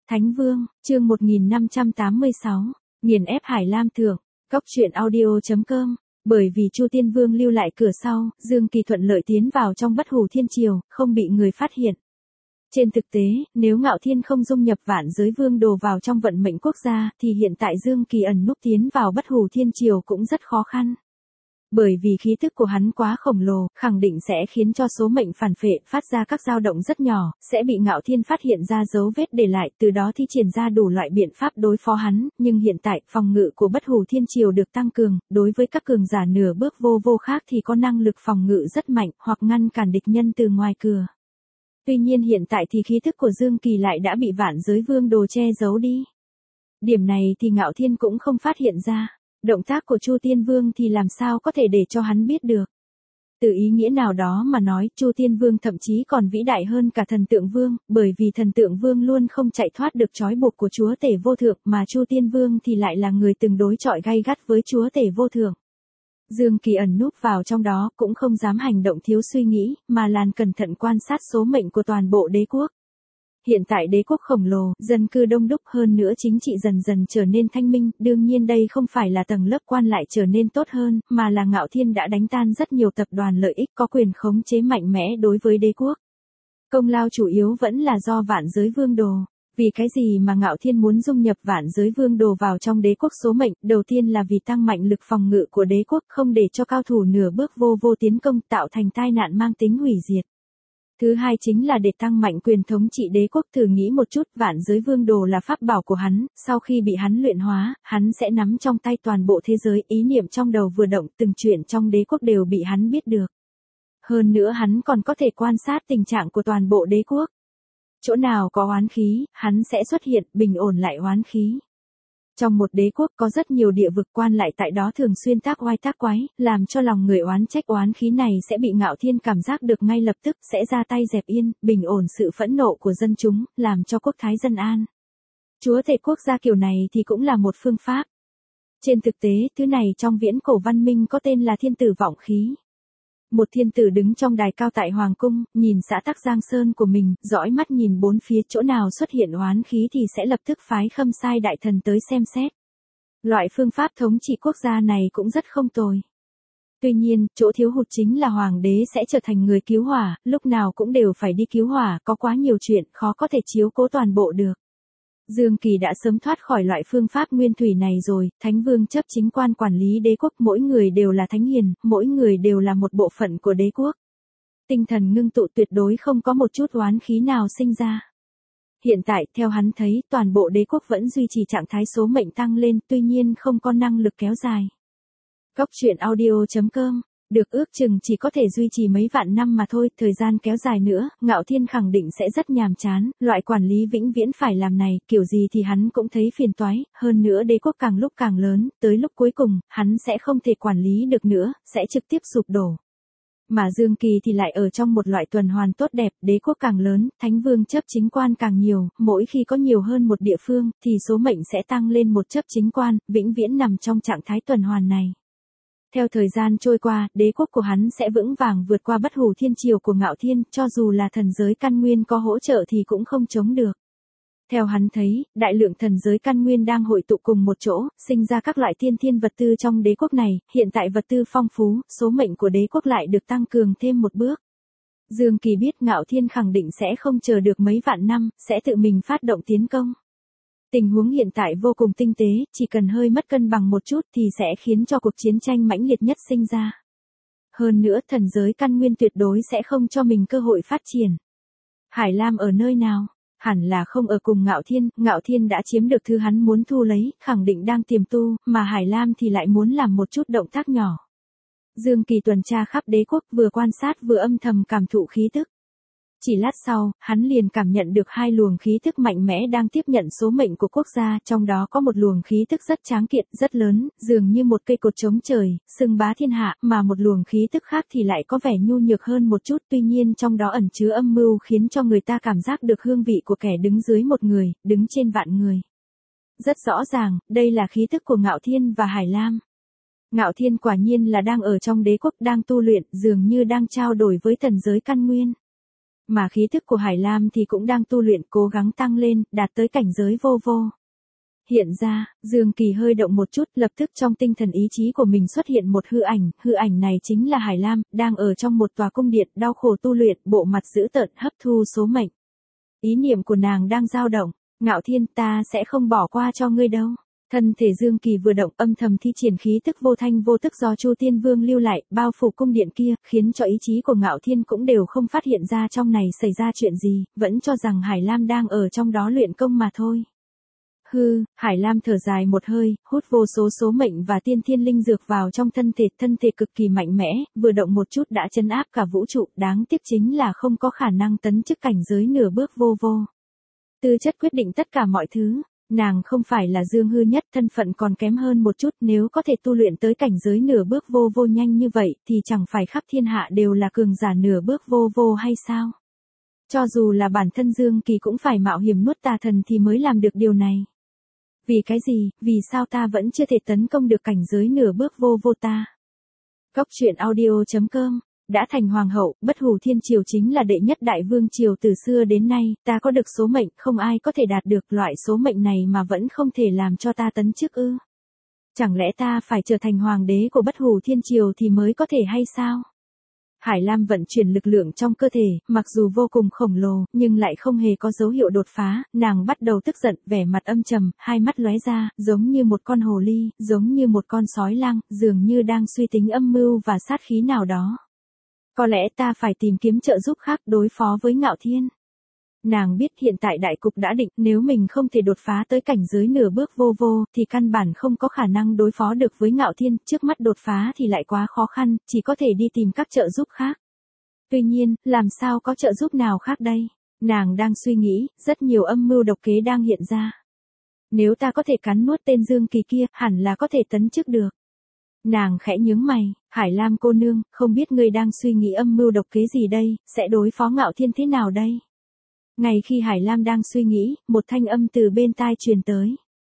Thánh Vương, chương 1586, nghiền ép Hải Lam Thượng, Cốc truyện audio.com. Bởi vì Chu Tiên Vương lưu lại cửa sau, Dương Kỳ thuận lợi tiến vào trong Bất Hủ Thiên Triều, không bị người phát hiện. Trên thực tế, nếu Ngạo Thiên không dung nhập Vạn Giới Vương đồ vào trong vận mệnh quốc gia, thì hiện tại Dương Kỳ ẩn núp tiến vào Bất Hủ Thiên Triều cũng rất khó khăn. Bởi vì khí tức của hắn quá khổng lồ, khẳng định sẽ khiến cho số mệnh phản phệ phát ra các dao động rất nhỏ, sẽ bị Ngạo Thiên phát hiện ra dấu vết để lại, từ đó thi triển ra đủ loại biện pháp đối phó hắn, nhưng hiện tại, phòng ngự của Bất Hủ Thiên Triều được tăng cường, đối với các cường giả nửa bước vô khác thì có năng lực phòng ngự rất mạnh, hoặc ngăn cản địch nhân từ ngoài cửa. Tuy nhiên hiện tại thì khí tức của Dương Kỳ lại đã bị Vạn Giới Vương đồ che giấu đi. Điểm này thì Ngạo Thiên cũng không phát hiện ra. Động tác của Chu Tiên Vương thì làm sao có thể để cho hắn biết được. Từ ý nghĩa nào đó mà nói, Chu Tiên Vương thậm chí còn vĩ đại hơn cả Thần Tượng Vương, bởi vì Thần Tượng Vương luôn không chạy thoát được trói buộc của Chúa Tể Vô Thượng, mà Chu Tiên Vương thì lại là người từng đối chọi gay gắt với Chúa Tể Vô Thượng. Dương Kỳ ẩn núp vào trong đó, cũng không dám hành động thiếu suy nghĩ, mà làn cẩn thận quan sát số mệnh của toàn bộ đế quốc. Hiện tại đế quốc khổng lồ, dân cư đông đúc, hơn nữa chính trị dần dần trở nên thanh minh, đương nhiên đây không phải là tầng lớp quan lại trở nên tốt hơn, mà là Ngạo Thiên đã đánh tan rất nhiều tập đoàn lợi ích có quyền khống chế mạnh mẽ đối với đế quốc. Công lao chủ yếu vẫn là do Vạn Giới Vương đồ. Vì cái gì mà Ngạo Thiên muốn dung nhập Vạn Giới Vương đồ vào trong đế quốc số mệnh, đầu tiên là vì tăng mạnh lực phòng ngự của đế quốc, không để cho cao thủ nửa bước vô tiến công tạo thành tai nạn mang tính hủy diệt. Thứ hai chính là để tăng mạnh quyền thống trị đế quốc. Thử nghĩ một chút, Vạn Giới Vương đồ là pháp bảo của hắn, sau khi bị hắn luyện hóa, hắn sẽ nắm trong tay toàn bộ thế giới, ý niệm trong đầu vừa động, từng chuyện trong đế quốc đều bị hắn biết được. Hơn nữa hắn còn có thể quan sát tình trạng của toàn bộ đế quốc. Chỗ nào có oán khí, hắn sẽ xuất hiện, bình ổn lại oán khí. Trong một đế quốc có rất nhiều địa vực, quan lại tại đó thường xuyên tác oai tác quái, làm cho lòng người oán trách, oán khí này sẽ bị Ngạo Thiên cảm giác được ngay lập tức, sẽ ra tay dẹp yên, bình ổn sự phẫn nộ của dân chúng, làm cho quốc thái dân an. Chúa tể quốc gia kiểu này thì cũng là một phương pháp. Trên thực tế, thứ này trong viễn cổ văn minh có tên là thiên tử vọng khí. Một thiên tử đứng trong đài cao tại Hoàng cung, nhìn xã tắc Giang Sơn của mình, dõi mắt nhìn bốn phía, chỗ nào xuất hiện oán khí thì sẽ lập tức phái Khâm Sai đại thần tới xem xét. Loại phương pháp thống trị quốc gia này cũng rất không tồi. Tuy nhiên, chỗ thiếu hụt chính là hoàng đế sẽ trở thành người cứu hỏa, lúc nào cũng đều phải đi cứu hỏa, có quá nhiều chuyện, khó có thể chiếu cố toàn bộ được. Dương Kỳ đã sớm thoát khỏi loại phương pháp nguyên thủy này rồi, Thánh Vương chấp chính quan quản lý đế quốc, mỗi người đều là thánh hiền, mỗi người đều là một bộ phận của đế quốc. Tinh thần ngưng tụ, tuyệt đối không có một chút oán khí nào sinh ra. Hiện tại, theo hắn thấy, toàn bộ đế quốc vẫn duy trì trạng thái số mệnh tăng lên, tuy nhiên không có năng lực kéo dài. Cốc truyện audio.com. Được ước chừng chỉ có thể duy trì mấy vạn năm mà thôi, thời gian kéo dài nữa, Ngạo Thiên khẳng định sẽ rất nhàm chán, loại quản lý vĩnh viễn phải làm này, kiểu gì thì hắn cũng thấy phiền toái, hơn nữa đế quốc càng lúc càng lớn, tới lúc cuối cùng, hắn sẽ không thể quản lý được nữa, sẽ trực tiếp sụp đổ. Mà Dương Kỳ thì lại ở trong một loại tuần hoàn tốt đẹp, đế quốc càng lớn, Thánh Vương chấp chính quan càng nhiều, mỗi khi có nhiều hơn một địa phương, thì số mệnh sẽ tăng lên một chấp chính quan, vĩnh viễn nằm trong trạng thái tuần hoàn này. Theo thời gian trôi qua, đế quốc của hắn sẽ vững vàng vượt qua Bất Hủ Thiên Triều của Ngạo Thiên, cho dù là thần giới căn nguyên có hỗ trợ thì cũng không chống được. Theo hắn thấy, đại lượng thần giới căn nguyên đang hội tụ cùng một chỗ, sinh ra các loại tiên thiên vật tư trong đế quốc này, hiện tại vật tư phong phú, số mệnh của đế quốc lại được tăng cường thêm một bước. Dương Kỳ biết Ngạo Thiên khẳng định sẽ không chờ được mấy vạn năm, sẽ tự mình phát động tiến công. Tình huống hiện tại vô cùng tinh tế, chỉ cần hơi mất cân bằng một chút thì sẽ khiến cho cuộc chiến tranh mãnh liệt nhất sinh ra. Hơn nữa, thần giới căn nguyên tuyệt đối sẽ không cho mình cơ hội phát triển. Hải Lam ở nơi nào? Hẳn là không ở cùng Ngạo Thiên đã chiếm được thứ hắn muốn thu lấy, khẳng định đang tiềm tu, mà Hải Lam thì lại muốn làm một chút động tác nhỏ. Dương Kỳ tuần tra khắp đế quốc, vừa quan sát vừa âm thầm cảm thụ khí tức. Chỉ lát sau, hắn liền cảm nhận được hai luồng khí tức mạnh mẽ đang tiếp nhận số mệnh của quốc gia, trong đó có một luồng khí tức rất tráng kiện, rất lớn, dường như một cây cột chống trời, xưng bá thiên hạ, mà một luồng khí tức khác thì lại có vẻ nhu nhược hơn một chút, tuy nhiên trong đó ẩn chứa âm mưu khiến cho người ta cảm giác được hương vị của kẻ đứng dưới một người, đứng trên vạn người. Rất rõ ràng, đây là khí tức của Ngạo Thiên và Hải Lam. Ngạo Thiên quả nhiên là đang ở trong đế quốc, đang tu luyện, dường như đang trao đổi với thần giới căn nguyên. Mà khí thức của Hải Lam thì cũng đang tu luyện cố gắng tăng lên, đạt tới cảnh giới vô vô. Hiện ra, Dương Kỳ hơi động một chút, lập tức trong tinh thần ý chí của mình xuất hiện một hư ảnh này chính là Hải Lam, đang ở trong một tòa cung điện, đau khổ tu luyện, bộ mặt dữ tợn, hấp thu số mệnh. Ý niệm của nàng đang dao động, Ngạo Thiên, ta sẽ không bỏ qua cho ngươi đâu. Thân thể Dương Kỳ vừa động, âm thầm thi triển khí tức vô thanh vô tức do Chu Tiên Vương lưu lại, bao phủ cung điện kia, khiến cho ý chí của Ngạo Thiên cũng đều không phát hiện ra trong này xảy ra chuyện gì, vẫn cho rằng Hải Lam đang ở trong đó luyện công mà thôi. Hải Lam thở dài một hơi, hút vô số mệnh và tiên thiên linh dược vào trong thân thể cực kỳ mạnh mẽ, vừa động một chút đã trấn áp cả vũ trụ, đáng tiếc chính là không có khả năng tấn chức cảnh giới nửa bước vô vô. Tư chất quyết định tất cả mọi thứ, nàng không phải là Dương Hư Nhất, thân phận còn kém hơn một chút, nếu có thể tu luyện tới cảnh giới nửa bước vô vô nhanh như vậy thì chẳng phải khắp thiên hạ đều là cường giả nửa bước vô vô hay sao? Cho dù là bản thân Dương Kỳ cũng phải mạo hiểm nuốt tà thần thì mới làm được điều này. Vì cái gì, vì sao ta vẫn chưa thể tấn công được cảnh giới nửa bước vô vô ta? Cốc truyện audio.com, đã thành hoàng hậu, Bất Hủ Thiên Triều chính là đệ nhất đại vương triều từ xưa đến nay, ta có được số mệnh, không ai có thể đạt được loại số mệnh này mà vẫn không thể làm cho ta tấn chức ư? Chẳng lẽ ta phải trở thành hoàng đế của Bất Hủ Thiên Triều thì mới có thể hay sao? Hải Lam vận chuyển lực lượng trong cơ thể, mặc dù vô cùng khổng lồ, nhưng lại không hề có dấu hiệu đột phá, nàng bắt đầu tức giận, vẻ mặt âm trầm, hai mắt lóe ra, giống như một con hồ ly, giống như một con sói lang, dường như đang suy tính âm mưu và sát khí nào đó. Có lẽ ta phải tìm kiếm trợ giúp khác đối phó với Ngạo Thiên. Nàng biết hiện tại đại cục đã định, nếu mình không thể đột phá tới cảnh giới nửa bước vô vô, thì căn bản không có khả năng đối phó được với Ngạo Thiên, trước mắt đột phá thì lại quá khó khăn, chỉ có thể đi tìm các trợ giúp khác. Tuy nhiên, làm sao có trợ giúp nào khác đây? Nàng đang suy nghĩ, rất nhiều âm mưu độc kế đang hiện ra. Nếu ta có thể cắn nuốt tên Dương Kỳ kia, hẳn là có thể tấn chức được. Nàng khẽ nhướng mày, Hải Lam cô nương, không biết ngươi đang suy nghĩ âm mưu độc kế gì đây, sẽ đối phó Ngạo Thiên thế nào đây? Ngay khi Hải Lam đang suy nghĩ, một thanh âm từ bên tai truyền tới.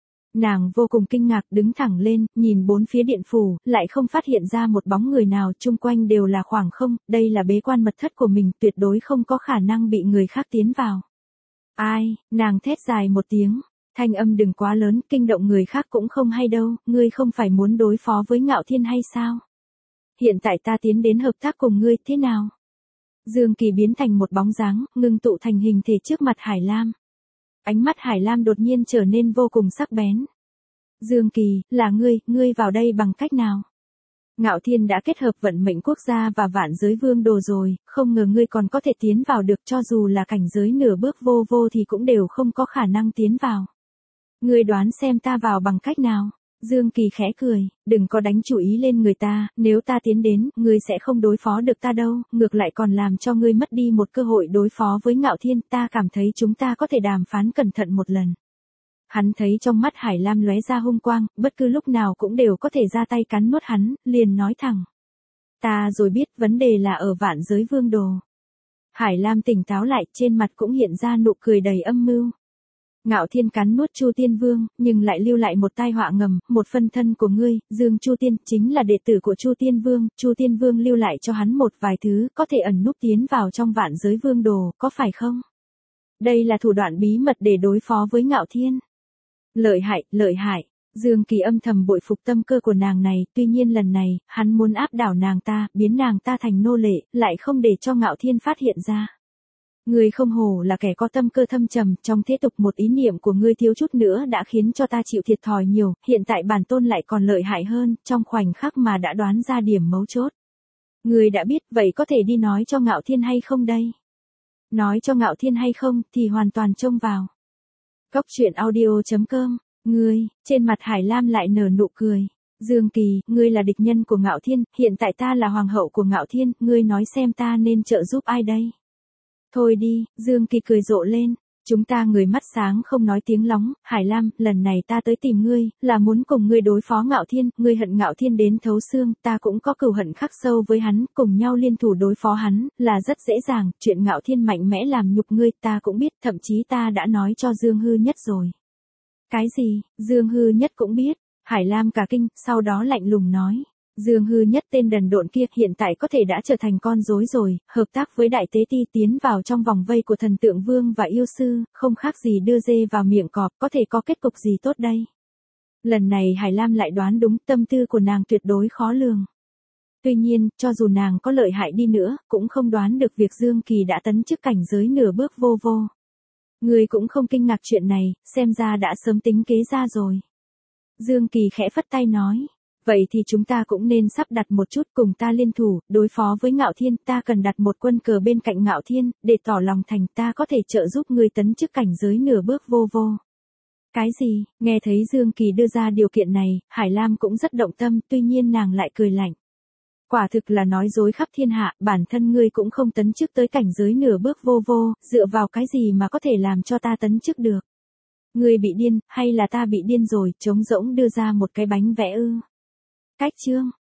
Nàng vô cùng kinh ngạc, đứng thẳng lên, nhìn bốn phía điện phủ, lại không phát hiện ra một bóng người nào, chung quanh đều là khoảng không, đây là bế quan mật thất của mình, tuyệt đối không có khả năng bị người khác tiến vào. Ai, nàng thét dài một tiếng, thanh âm đừng quá lớn, kinh động người khác cũng không hay đâu, ngươi không phải muốn đối phó với Ngạo Thiên hay sao? Hiện tại ta tiến đến hợp tác cùng ngươi, thế nào? Dương Kỳ biến thành một bóng dáng, ngưng tụ thành hình thể trước mặt Hải Lam. Ánh mắt Hải Lam đột nhiên trở nên vô cùng sắc bén. Dương Kỳ, là ngươi vào đây bằng cách nào? Ngạo Thiên đã kết hợp vận mệnh quốc gia và vạn giới vương đồ rồi, không ngờ ngươi còn có thể tiến vào được, cho dù là cảnh giới nửa bước vô vô thì cũng đều không có khả năng tiến vào. Ngươi đoán xem ta vào bằng cách nào? Dương Kỳ khẽ cười, đừng có đánh chủ ý lên người ta, nếu ta tiến đến, ngươi sẽ không đối phó được ta đâu, ngược lại còn làm cho ngươi mất đi một cơ hội đối phó với Ngạo Thiên, ta cảm thấy chúng ta có thể đàm phán cẩn thận một lần. Hắn thấy trong mắt Hải Lam lóe ra hung quang, bất cứ lúc nào cũng đều có thể ra tay cắn nuốt hắn, liền nói thẳng. Ta rồi biết, vấn đề là ở vạn giới vương đồ. Hải Lam tỉnh táo lại, trên mặt cũng hiện ra nụ cười đầy âm mưu. Ngạo Thiên cắn nuốt Chu Tiên Vương, nhưng lại lưu lại một tai họa ngầm, một phân thân của ngươi, Dương Chu Tiên, chính là đệ tử của Chu Tiên Vương lưu lại cho hắn một vài thứ, có thể ẩn núp tiến vào trong vạn giới vương đồ, có phải không? Đây là thủ đoạn bí mật để đối phó với Ngạo Thiên. Lợi hại, Dương Kỳ âm thầm bội phục tâm cơ của nàng này, tuy nhiên lần này, hắn muốn áp đảo nàng ta, biến nàng ta thành nô lệ, lại không để cho Ngạo Thiên phát hiện ra. Ngươi không hổ là kẻ có tâm cơ thâm trầm, trong thế tục một ý niệm của ngươi thiếu chút nữa đã khiến cho ta chịu thiệt thòi nhiều, hiện tại bản tôn lại còn lợi hại hơn, trong khoảnh khắc mà đã đoán ra điểm mấu chốt. Ngươi đã biết, vậy có thể đi nói cho Ngạo Thiên hay không đây? Nói cho Ngạo Thiên hay không, thì hoàn toàn trông vào. Cốc truyện audio.com, trên mặt Hải Lam lại nở nụ cười. Dương Kỳ, ngươi là địch nhân của Ngạo Thiên, hiện tại ta là hoàng hậu của Ngạo Thiên, ngươi nói xem ta nên trợ giúp ai đây? Thôi đi, Dương Kỳ cười rộ lên, chúng ta người mắt sáng không nói tiếng lóng, Hải Lam, lần này ta tới tìm ngươi, là muốn cùng ngươi đối phó Ngạo Thiên, ngươi hận Ngạo Thiên đến thấu xương, ta cũng có cừu hận khắc sâu với hắn, cùng nhau liên thủ đối phó hắn, là rất dễ dàng, chuyện Ngạo Thiên mạnh mẽ làm nhục ngươi, ta cũng biết, thậm chí ta đã nói cho Dương Hư Nhất rồi. Cái gì, Dương Hư Nhất cũng biết, Hải Lam cả kinh, sau đó lạnh lùng nói. Dương Hư Nhất tên đần độn kia hiện tại có thể đã trở thành con rối rồi, hợp tác với đại tế ti tiến vào trong vòng vây của thần tượng vương và yêu sư, không khác gì đưa dê vào miệng cọp, có thể có kết cục gì tốt đây. Lần này Hải Lam lại đoán đúng, tâm tư của nàng tuyệt đối khó lường. Tuy nhiên, cho dù nàng có lợi hại đi nữa, cũng không đoán được việc Dương Kỳ đã tấn chức cảnh giới nửa bước vô vô. Người cũng không kinh ngạc chuyện này, xem ra đã sớm tính kế ra rồi. Dương Kỳ khẽ phất tay nói. Vậy thì chúng ta cũng nên sắp đặt một chút cùng ta liên thủ, đối phó với Ngạo Thiên, ta cần đặt một quân cờ bên cạnh Ngạo Thiên, để tỏ lòng thành ta có thể trợ giúp ngươi tấn chức cảnh giới nửa bước vô vô. Cái gì, nghe thấy Dương Kỳ đưa ra điều kiện này, Hải Lam cũng rất động tâm, tuy nhiên nàng lại cười lạnh. Quả thực là nói dối khắp thiên hạ, bản thân ngươi cũng không tấn chức tới cảnh giới nửa bước vô vô, dựa vào cái gì mà có thể làm cho ta tấn chức được. Ngươi bị điên, hay là ta bị điên rồi, trống rỗng đưa ra một cái bánh vẽ ư. Cách chương